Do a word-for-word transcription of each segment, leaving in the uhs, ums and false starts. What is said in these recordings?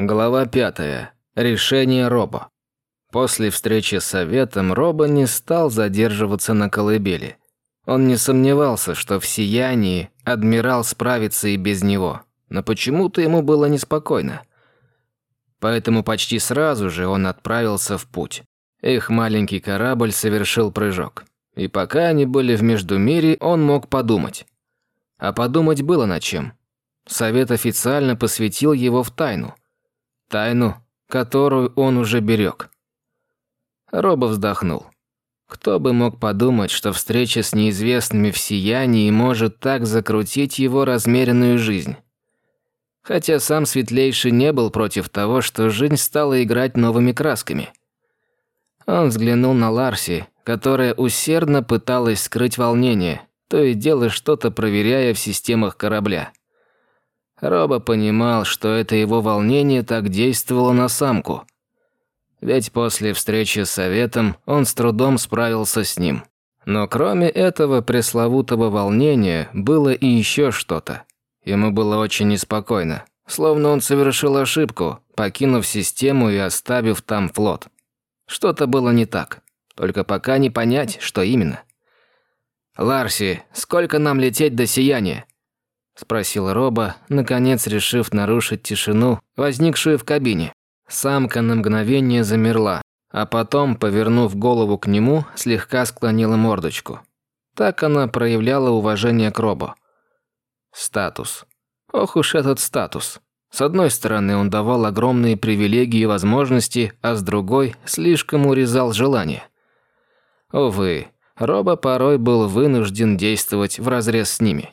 Глава пятая. Решение Робо. После встречи с Советом Робо не стал задерживаться на колыбели. Он не сомневался, что в сиянии адмирал справится и без него, но почему-то ему было неспокойно. Поэтому почти сразу же он отправился в путь. Их маленький корабль совершил прыжок. И пока они были в Междумирье, он мог подумать. А подумать было над чем. Совет официально посвятил его в тайну. Тайну, которую он уже берег. Робо вздохнул. Кто бы мог подумать, что встреча с неизвестными в сиянии может так закрутить его размеренную жизнь. Хотя сам Светлейший не был против того, что жизнь стала играть новыми красками. Он взглянул на Ларси, которая усердно пыталась скрыть волнение, то и дело что-то проверяя в системах корабля. Робо понимал, что это его волнение так действовало на самку. Ведь после встречи с Советом он с трудом справился с ним. Но кроме этого пресловутого волнения было и еще что-то. Ему было очень неспокойно, словно он совершил ошибку, покинув систему и оставив там флот. Что-то было не так, только пока не понять, что именно. «Ларси, сколько нам лететь до сияния?» – спросил Робо, наконец решив нарушить тишину, возникшую в кабине. Самка на мгновение замерла, а потом, повернув голову к нему, слегка склонила мордочку. Так она проявляла уважение к Робо. Статус. Ох уж этот статус. С одной стороны, он давал огромные привилегии и возможности, а с другой – слишком урезал желания. Увы, Робо порой был вынужден действовать вразрез с ними.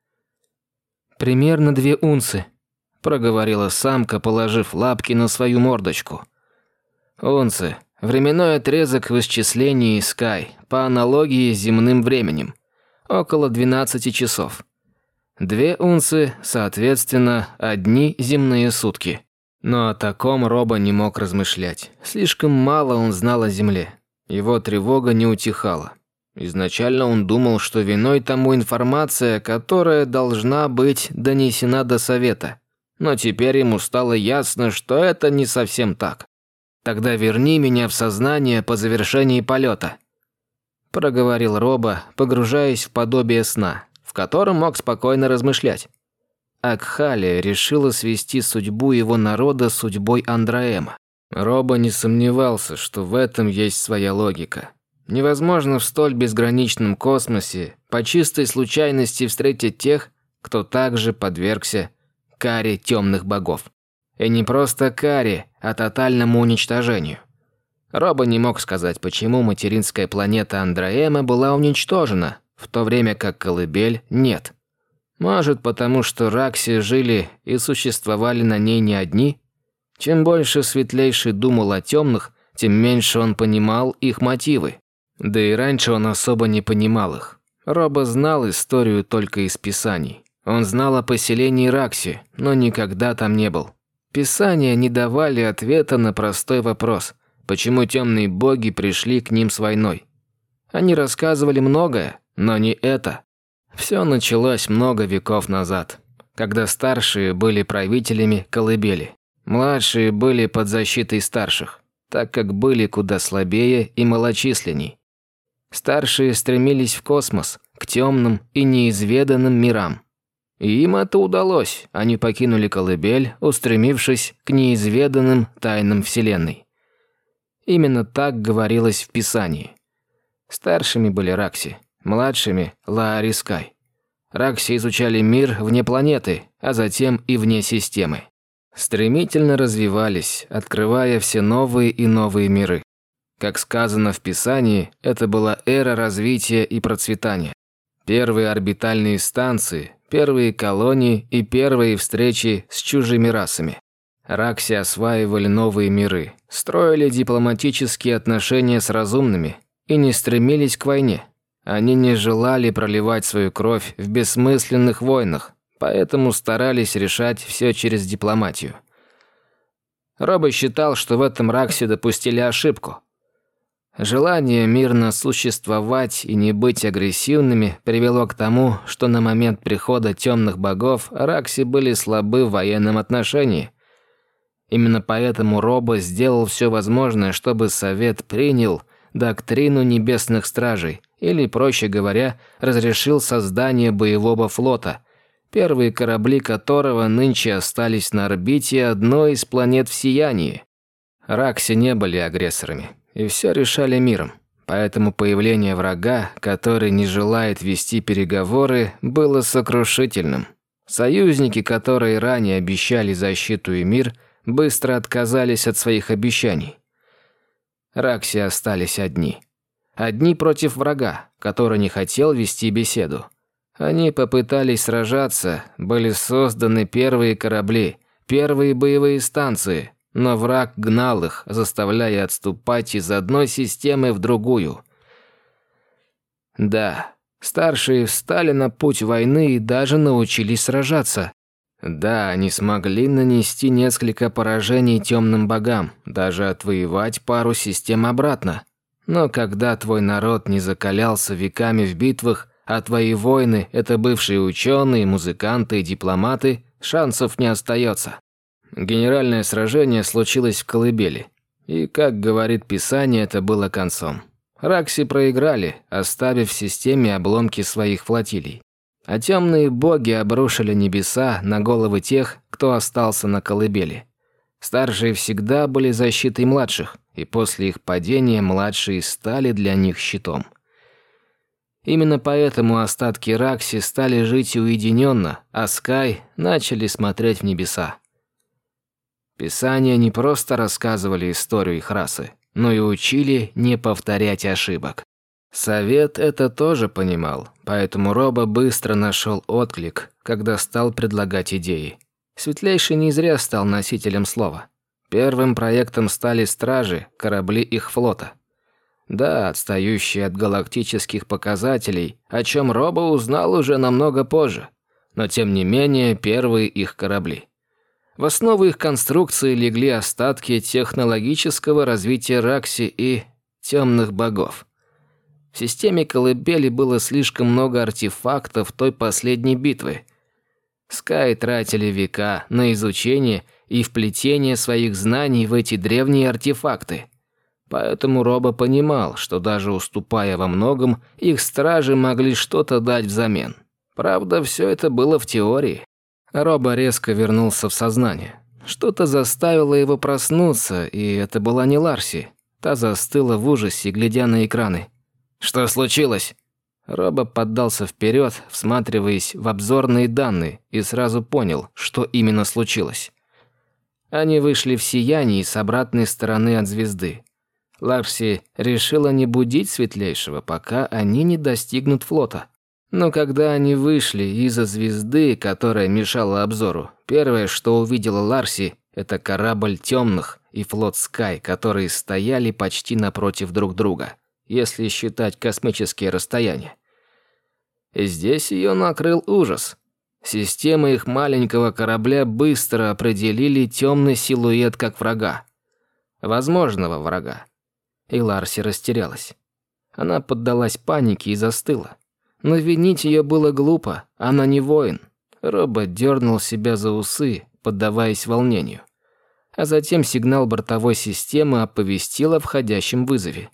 «Примерно две унции», – проговорила самка, положив лапки на свою мордочку. «Унции. Временной отрезок в исчислении Скай, по аналогии с земным временем. Около двенадцати часов. Две унции, соответственно, одни земные сутки». Но о таком Робо не мог размышлять. Слишком мало он знал о Земле. Его тревога не утихала. Изначально он думал, что виной тому информация, которая должна быть донесена до Совета. Но теперь ему стало ясно, что это не совсем так. «Тогда верни меня в сознание по завершении полета», – проговорил Робо, погружаясь в подобие сна, в котором мог спокойно размышлять. Акхалия решила свести судьбу его народа с судьбой Андраэма. Робо не сомневался, что в этом есть своя логика. Невозможно в столь безграничном космосе по чистой случайности встретить тех, кто также подвергся каре темных богов. И не просто каре, а тотальному уничтожению. Робо не мог сказать, почему материнская планета Андраэма была уничтожена, в то время как колыбель нет. Может, потому что Ракси жили и существовали на ней не одни? Чем больше Светлейший думал о темных, тем меньше он понимал их мотивы. Да и раньше он особо не понимал их. Робо знал историю только из писаний. Он знал о поселении Ракси, но никогда там не был. Писания не давали ответа на простой вопрос, почему темные боги пришли к ним с войной. Они рассказывали многое, но не это. Все началось много веков назад, когда старшие были правителями колыбели. Младшие были под защитой старших, так как были куда слабее и малочисленней. Старшие стремились в космос, к темным и неизведанным мирам. И им это удалось, они покинули колыбель, устремившись к неизведанным тайнам Вселенной. Именно так говорилось в Писании. Старшими были Ракси, младшими – Лаарискай. Ракси изучали мир вне планеты, а затем и вне системы. Стремительно развивались, открывая все новые и новые миры. Как сказано в Писании, это была эра развития и процветания. Первые орбитальные станции, первые колонии и первые встречи с чужими расами. Ракси осваивали новые миры, строили дипломатические отношения с разумными и не стремились к войне. Они не желали проливать свою кровь в бессмысленных войнах, поэтому старались решать все через дипломатию. Робо считал, что в этом Ракси допустили ошибку. Желание мирно существовать и не быть агрессивными привело к тому, что на момент прихода темных богов Ракси были слабы в военном отношении. Именно поэтому Робо сделал все возможное, чтобы Совет принял доктрину Небесных Стражей, или, проще говоря, разрешил создание боевого флота, первые корабли которого нынче остались на орбите одной из планет в сиянии. Ракси не были агрессорами, и все решали миром. Поэтому появление врага, который не желает вести переговоры, было сокрушительным. Союзники, которые ранее обещали защиту и мир, быстро отказались от своих обещаний. Ракси остались одни. Одни против врага, который не хотел вести беседу. Они попытались сражаться, были созданы первые корабли, первые боевые станции, но враг гнал их, заставляя отступать из одной системы в другую. Да, старшие встали на путь войны и даже научились сражаться. Да, они смогли нанести несколько поражений темным богам, даже отвоевать пару систем обратно. Но когда твой народ не закалялся веками в битвах, а твои воины – это бывшие ученые, музыканты и дипломаты, шансов не остается. Генеральное сражение случилось в Колыбели. И, как говорит Писание, это было концом. Ракси проиграли, оставив в системе обломки своих флотилий. А темные боги обрушили небеса на головы тех, кто остался на Колыбели. Старшие всегда были защитой младших, и после их падения младшие стали для них щитом. Именно поэтому остатки Ракси стали жить уединенно, а Скай начали смотреть в небеса. Писания не просто рассказывали историю их расы, но и учили не повторять ошибок. Совет это тоже понимал, поэтому Робо быстро нашел отклик, когда стал предлагать идеи. Светлейший не зря стал носителем слова. Первым проектом стали стражи, корабли их флота. Да, отстающие от галактических показателей, о чем Робо узнал уже намного позже, но тем не менее первые их корабли. В основу их конструкции легли остатки технологического развития Ракси и темных богов. В системе Колыбели было слишком много артефактов той последней битвы. Скай тратили века на изучение и вплетение своих знаний в эти древние артефакты. Поэтому Робо понимал, что даже уступая во многом, их стражи могли что-то дать взамен. Правда, все это было в теории. Робо резко вернулся в сознание. Что-то заставило его проснуться, и это была не Ларси. Та застыла в ужасе, глядя на экраны. «Что случилось?» Робо поддался вперед, всматриваясь в обзорные данные, и сразу понял, что именно случилось. Они вышли в сияние с обратной стороны от звезды. Ларси решила не будить Светлейшего, пока они не достигнут флота. Но когда они вышли из-за звезды, которая мешала обзору, первое, что увидела Ларси, это корабль темных и флот Скай, которые стояли почти напротив друг друга, если считать космические расстояния. И здесь ее накрыл ужас. Системы их маленького корабля быстро определили темный силуэт как врага. Возможного врага. И Ларси растерялась. Она поддалась панике и застыла. Но винить ее было глупо, она не воин. Робот дернул себя за усы, поддаваясь волнению. А затем сигнал бортовой системы оповестил о входящем вызове.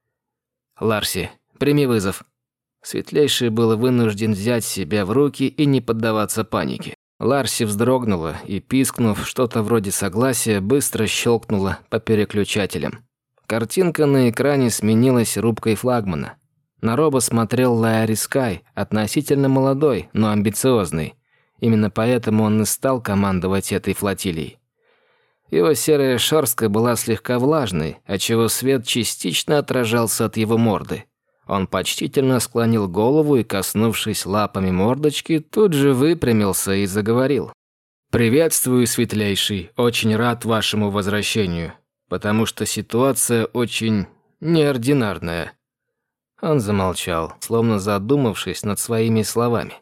«Ларси, прими вызов». Светлейший был вынужден взять себя в руки и не поддаваться панике. Ларси вздрогнула и, пискнув что-то вроде согласия, быстро щелкнула по переключателям. Картинка на экране сменилась рубкой флагмана. На Робо смотрел Лаари Скай, относительно молодой, но амбициозный. Именно поэтому он и стал командовать этой флотилией. Его серая шерстка была слегка влажной, отчего свет частично отражался от его морды. Он почтительно склонил голову и, коснувшись лапами мордочки, тут же выпрямился и заговорил. «Приветствую, Светлейший, очень рад вашему возвращению, потому что ситуация очень неординарная». Он замолчал, словно задумавшись над своими словами.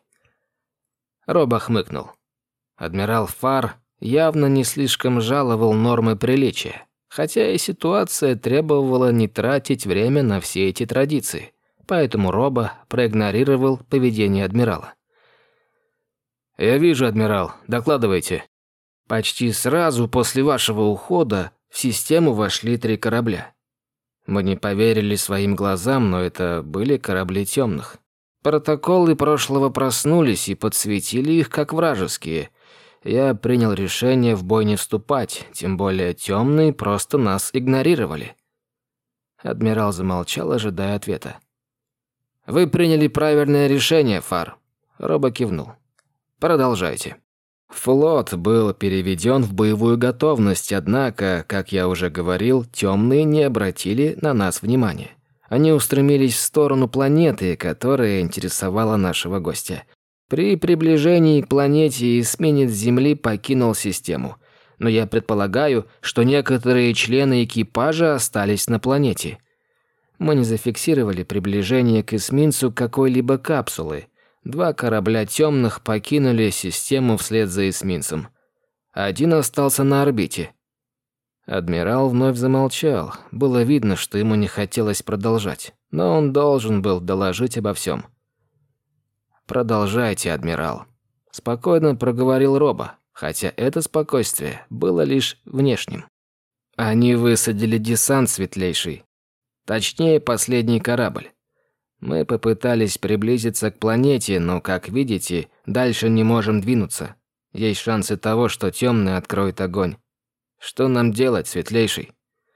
Робо хмыкнул. Адмирал Фар явно не слишком жаловал нормы приличия, хотя и ситуация требовала не тратить время на все эти традиции, поэтому Робо проигнорировал поведение адмирала. «Я вижу, адмирал, докладывайте». Почти сразу после вашего ухода в систему вошли три корабля. Мы не поверили своим глазам, но это были корабли темных. Протоколы прошлого проснулись и подсветили их как вражеские. Я принял решение в бой не вступать, тем более темные просто нас игнорировали. Адмирал замолчал, ожидая ответа. «Вы приняли правильное решение, Фар», — Робо кивнул. «Продолжайте». Флот был переведен в боевую готовность, однако, как я уже говорил, темные не обратили на нас внимания. Они устремились в сторону планеты, которая интересовала нашего гостя. При приближении к планете эсминец Земли покинул систему, но я предполагаю, что некоторые члены экипажа остались на планете. Мы не зафиксировали приближение к эсминцу какой-либо капсулы. Два корабля темных покинули систему вслед за эсминцем. Один остался на орбите. Адмирал вновь замолчал. Было видно, что ему не хотелось продолжать, но он должен был доложить обо всем. «Продолжайте, адмирал», – спокойно проговорил Робо, хотя это спокойствие было лишь внешним. «Они высадили десант, светлейший. Точнее, последний корабль. Мы попытались приблизиться к планете, но, как видите, дальше не можем двинуться. Есть шансы того, что темные откроют огонь. Что нам делать, светлейший?»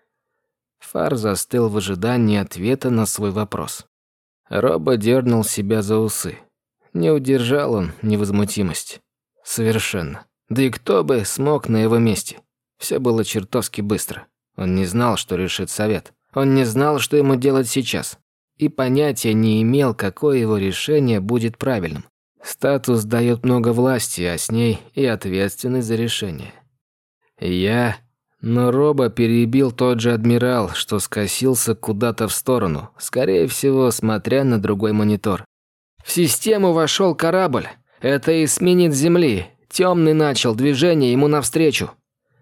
Фар застыл в ожидании ответа на свой вопрос. Робо дернул себя за усы. Не удержал он невозмутимость. Совершенно. Да и кто бы смог на его месте? Все было чертовски быстро. Он не знал, что решит совет. Он не знал, что ему делать сейчас. И понятия не имел, какое его решение будет правильным. Статус дает много власти, а с ней и ответственность за решение. Я... Но Робо перебил тот же адмирал, что скосился куда-то в сторону, скорее всего, смотря на другой монитор. В систему вошел корабль. Это эсминец Земли. Темный начал движение ему навстречу.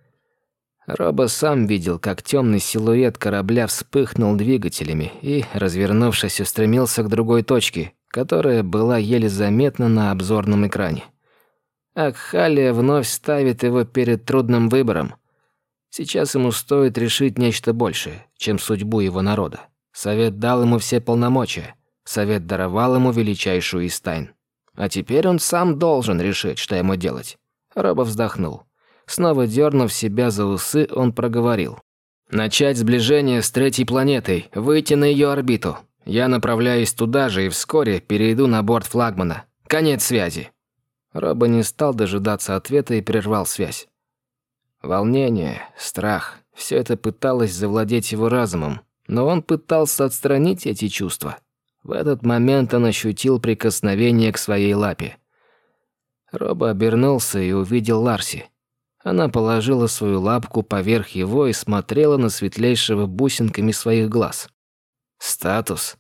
Робо сам видел, как темный силуэт корабля вспыхнул двигателями и, развернувшись, устремился к другой точке, которая была еле заметна на обзорном экране. Акхалия вновь ставит его перед трудным выбором. Сейчас ему стоит решить нечто большее, чем судьбу его народа. Совет дал ему все полномочия. Совет даровал ему величайшую из тайн. А теперь он сам должен решить, что ему делать. Робо вздохнул. Снова дернув себя за усы, он проговорил. «Начать сближение с третьей планетой, выйти на ее орбиту. Я направляюсь туда же и вскоре перейду на борт флагмана. Конец связи». Робо не стал дожидаться ответа и прервал связь. Волнение, страх – все это пыталось завладеть его разумом, но он пытался отстранить эти чувства. В этот момент он ощутил прикосновение к своей лапе. Робо обернулся и увидел Ларси. Она положила свою лапку поверх его и смотрела на светлейшего бусинками своих глаз. Статус?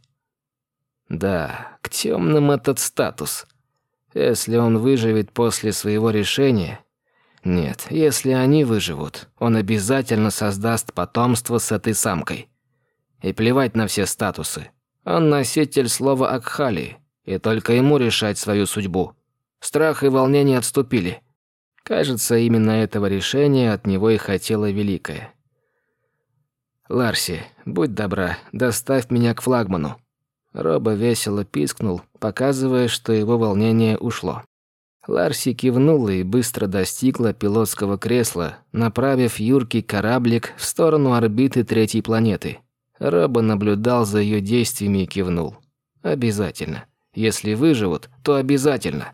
Да, к темным этот статус. Если он выживет после своего решения... Нет, если они выживут, он обязательно создаст потомство с этой самкой. И плевать на все статусы. Он носитель слова Акхалии, и только ему решать свою судьбу. Страх и волнение отступили. Кажется, именно этого решения от него и хотела Великая. «Ларси, будь добра, доставь меня к флагману». Робо весело пискнул, показывая, что его волнение ушло. Ларси кивнула и быстро достигла пилотского кресла, направив юркий кораблик в сторону орбиты третьей планеты. Робо наблюдал за ее действиями и кивнул. «Обязательно. Если выживут, то обязательно».